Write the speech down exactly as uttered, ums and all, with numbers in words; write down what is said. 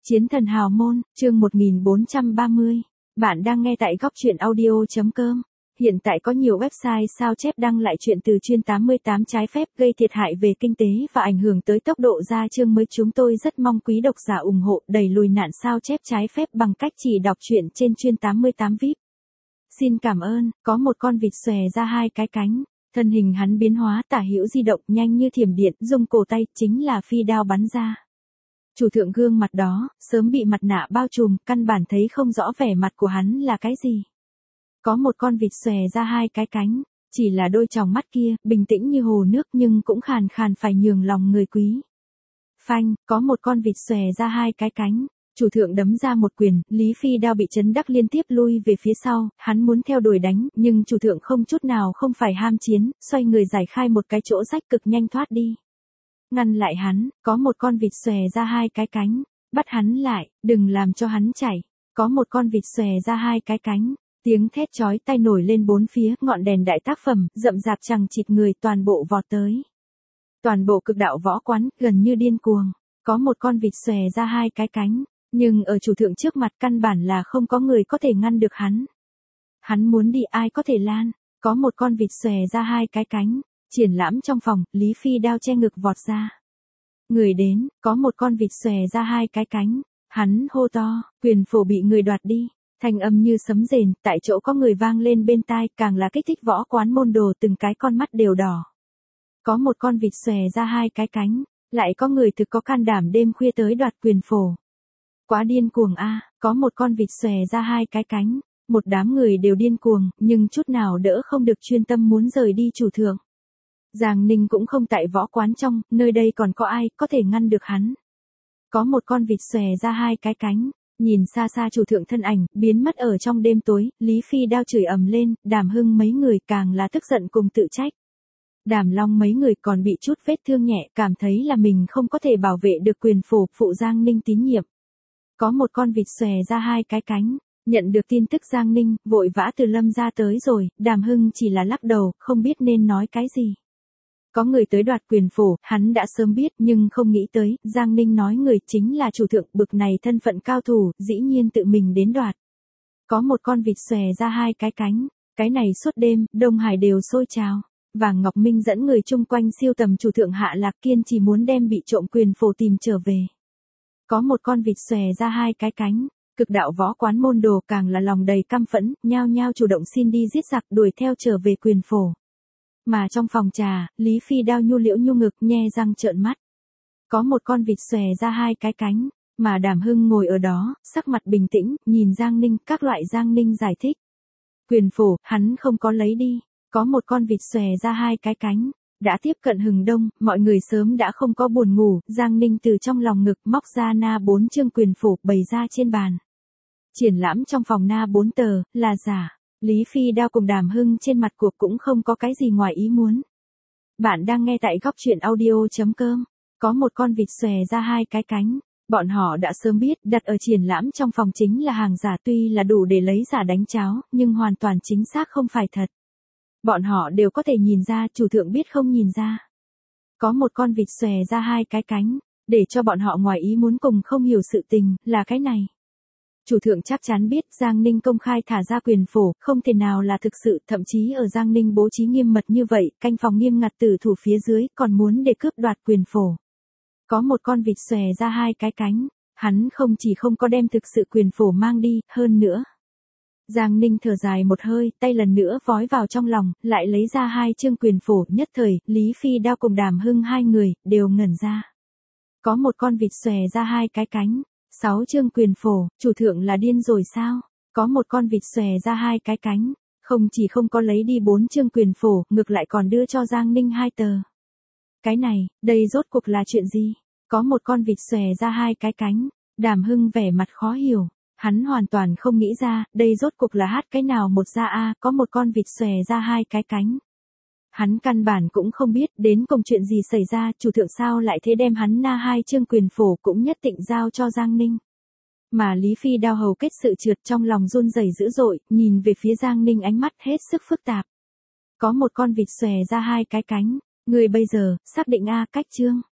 Chiến thần hào môn, chương một nghìn bốn trăm ba mươi. Bạn đang nghe tại góc truyện audio.com. Hiện tại có nhiều website sao chép đăng lại chuyện từ chuyên tám mươi tám trái phép gây thiệt hại về kinh tế và ảnh hưởng tới tốc độ ra chương mới. Chúng tôi rất mong quý độc giả ủng hộ đẩy lùi nạn sao chép trái phép bằng cách chỉ đọc truyện trên chuyên tám mươi tám vi ai pi. Xin cảm ơn. Có một con vịt xòe ra hai cái cánh. Thân hình hắn biến hóa tả hữu di động nhanh như thiểm điện, dùng cổ tay chính là phi đao bắn ra. Chủ thượng gương mặt đó, sớm bị mặt nạ bao trùm, căn bản thấy không rõ vẻ mặt của hắn là cái gì. Có một con vịt xòe ra hai cái cánh, chỉ là đôi tròng mắt kia, bình tĩnh như hồ nước nhưng cũng khàn khàn phải nhường lòng người quý. Phanh, có một con vịt xòe ra hai cái cánh, chủ thượng đấm ra một quyền, Lý Phi Đao bị chấn đắc liên tiếp lui về phía sau, hắn muốn theo đuổi đánh, nhưng chủ thượng không chút nào không phải ham chiến, xoay người giải khai một cái chỗ rách cực nhanh thoát đi. Ngăn lại hắn, có một con vịt xòe ra hai cái cánh, bắt hắn lại, đừng làm cho hắn chảy. Có một con vịt xòe ra hai cái cánh, tiếng thét chói tai nổi lên bốn phía, ngọn đèn đại tác phẩm, rậm rạp chằng chịt người toàn bộ vọt tới. Toàn bộ cực đạo võ quán, gần như điên cuồng, có một con vịt xòe ra hai cái cánh, nhưng ở chủ thượng trước mặt căn bản là không có người có thể ngăn được hắn. Hắn muốn đi ai có thể lan, có một con vịt xòe ra hai cái cánh. Triển lãm trong phòng, Lý Phi Đao che ngực vọt ra. Người đến, có một con vịt xòe ra hai cái cánh. Hắn hô to, quyền phổ bị người đoạt đi. Thanh âm như sấm rền, tại chỗ có người vang lên bên tai, càng là kích thích võ quán môn đồ, từng cái con mắt đều đỏ. Có một con vịt xòe ra hai cái cánh, lại có người thực có can đảm đêm khuya tới đoạt quyền phổ. Quá điên cuồng a, có một con vịt xòe ra hai cái cánh. Một đám người đều điên cuồng, nhưng chút nào đỡ không được chuyên tâm muốn rời đi chủ thượng. Giang Ninh cũng không tại võ quán trong, nơi đây còn có ai có thể ngăn được hắn. Có một con vịt xòe ra hai cái cánh, nhìn xa xa chủ thượng thân ảnh, biến mất ở trong đêm tối, Lý Phi Đao chửi ầm lên, Đàm Hưng mấy người càng là tức giận cùng tự trách. Đàm Long mấy người còn bị chút vết thương nhẹ, cảm thấy là mình không có thể bảo vệ được quyền phổ, phụ Giang Ninh tín nhiệm. Có một con vịt xòe ra hai cái cánh. Nhận được tin tức Giang Ninh, vội vã từ Lâm ra tới rồi, Đàm Hưng chỉ là lắc đầu, không biết nên nói cái gì. Có người tới đoạt quyền phổ, hắn đã sớm biết nhưng không nghĩ tới, Giang Ninh nói người chính là chủ thượng, bực này thân phận cao thủ, dĩ nhiên tự mình đến đoạt. Có một con vịt xòe ra hai cái cánh, cái này suốt đêm, Đông Hải đều sôi trào. Vàng Ngọc Minh dẫn người chung quanh siêu tầm chủ thượng Hạ Lạc Kiên, chỉ muốn đem bị trộm quyền phổ tìm trở về. Có một con vịt xòe ra hai cái cánh, cực đạo võ quán môn đồ càng là lòng đầy căm phẫn, nhao nhao chủ động xin đi giết giặc đuổi theo trở về quyền phổ. Mà trong phòng trà, Lý Phi Đao nhu liễu nhu ngực, nhe răng trợn mắt. Có một con vịt xòe ra hai cái cánh, mà Đàm Hưng ngồi ở đó, sắc mặt bình tĩnh, nhìn Giang Ninh, các loại Giang Ninh giải thích. Quyền phổ, hắn không có lấy đi, có một con vịt xòe ra hai cái cánh. Đã tiếp cận hừng đông, mọi người sớm đã không có buồn ngủ, Giang Ninh từ trong lòng ngực móc ra na bốn chương quyền phổ, bày ra trên bàn. Triển lãm trong phòng na bốn tờ, là giả. Lý Phi Đao cùng Đàm Hưng trên mặt cuộc cũng không có cái gì ngoài ý muốn. Bạn đang nghe tại góc truyện audio.com. Có một con vịt xòe ra hai cái cánh. Bọn họ đã sớm biết, đặt ở triển lãm trong phòng chính là hàng giả, tuy là đủ để lấy giả đánh cháo, nhưng hoàn toàn chính xác không phải thật. Bọn họ đều có thể nhìn ra, chủ thượng biết không nhìn ra. Có một con vịt xòe ra hai cái cánh, để cho bọn họ ngoài ý muốn cùng không hiểu sự tình, là cái này. Chủ thượng chắc chắn biết Giang Ninh công khai thả ra quyền phổ, không thể nào là thực sự, thậm chí ở Giang Ninh bố trí nghiêm mật như vậy, canh phòng nghiêm ngặt tử thủ phía dưới, còn muốn để cướp đoạt quyền phổ. Có một con vịt xòe ra hai cái cánh, hắn không chỉ không có đem thực sự quyền phổ mang đi, hơn nữa. Giang Ninh thở dài một hơi, tay lần nữa vói vào trong lòng, lại lấy ra hai chương quyền phổ, nhất thời, Lý Phi Đao cùng Đàm Hưng hai người, đều ngẩn ra. Có một con vịt xòe ra hai cái cánh. Sáu chương quyền phổ, chủ thượng là điên rồi sao? Có một con vịt xòe ra hai cái cánh, không chỉ không có lấy đi bốn chương quyền phổ, ngược lại còn đưa cho Giang Ninh hai tờ. Cái này, đây rốt cuộc là chuyện gì? Có một con vịt xòe ra hai cái cánh, Đàm Hưng vẻ mặt khó hiểu, hắn hoàn toàn không nghĩ ra, đây rốt cuộc là hát cái nào một ra a, có một con vịt xòe ra hai cái cánh. Hắn căn bản cũng không biết đến cùng chuyện gì xảy ra, chủ thượng sao lại thế đem hắn na hai chương quyền phổ cũng nhất định giao cho Giang Ninh. Mà Lý Phi Đao hầu kết sự trượt, trong lòng run rẩy dữ dội, nhìn về phía Giang Ninh ánh mắt hết sức phức tạp. Có một con vịt xòe ra hai cái cánh, người bây giờ, xác định a, cách chương.